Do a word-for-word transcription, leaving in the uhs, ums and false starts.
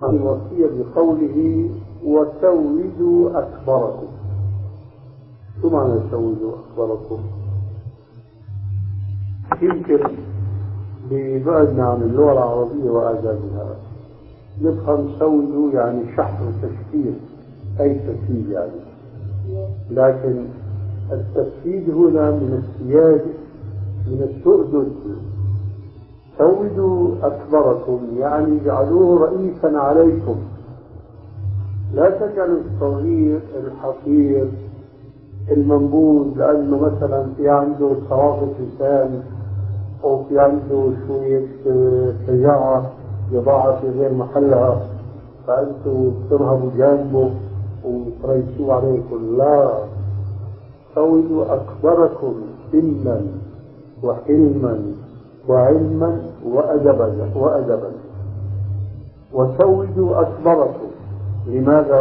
الوصية بقوله وسودوا أكبركم. شو معنى سودوا أكبركم؟ يمكن ببعدنا عن اللغة العربية وآدابها نفهم سودوا يعني شحن وتشكيل، أي تسييد يعني، لكن التسييد هنا من السياد، من السؤدد. سودوا أكبركم يعني جعلوه رئيسا عليكم، لا تجعلوا الصغير الحقير المنبوذ لأنه مثلا في عنده صوابة لسان أو في عنده شوية شجاعة يضعها في غير محلها فأنتوا ترهبوا جانبه وتريسوا عليكم. لا، سودوا أكبركم سنا وحلما وعلما وأدبا وأدبا وسودوا أكبركم. لماذا؟